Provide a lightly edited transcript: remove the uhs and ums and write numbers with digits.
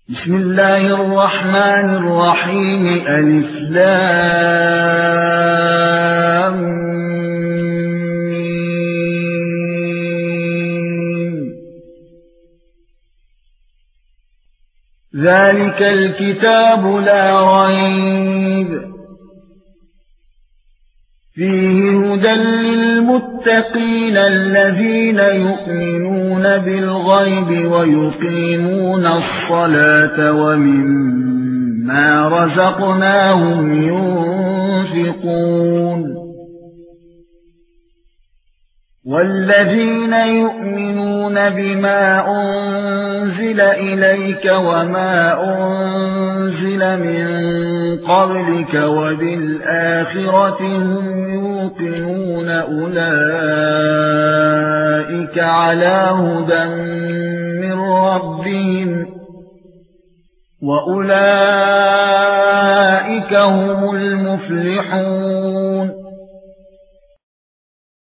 بسم الله الرحمن الرحيم ألف لام ميم. ذلك الكتاب لا ريب فيه هدى للمتقين الذين يؤمنون بالغيب ويقيمون الصلاة ومما رزقناهم ينفقون والذين يؤمنون بما أنزل إليك وما أنزل من قبلك وبالآخرة هم يوقنون أولئك على هدى من ربهم وأولئك هم المفلحون.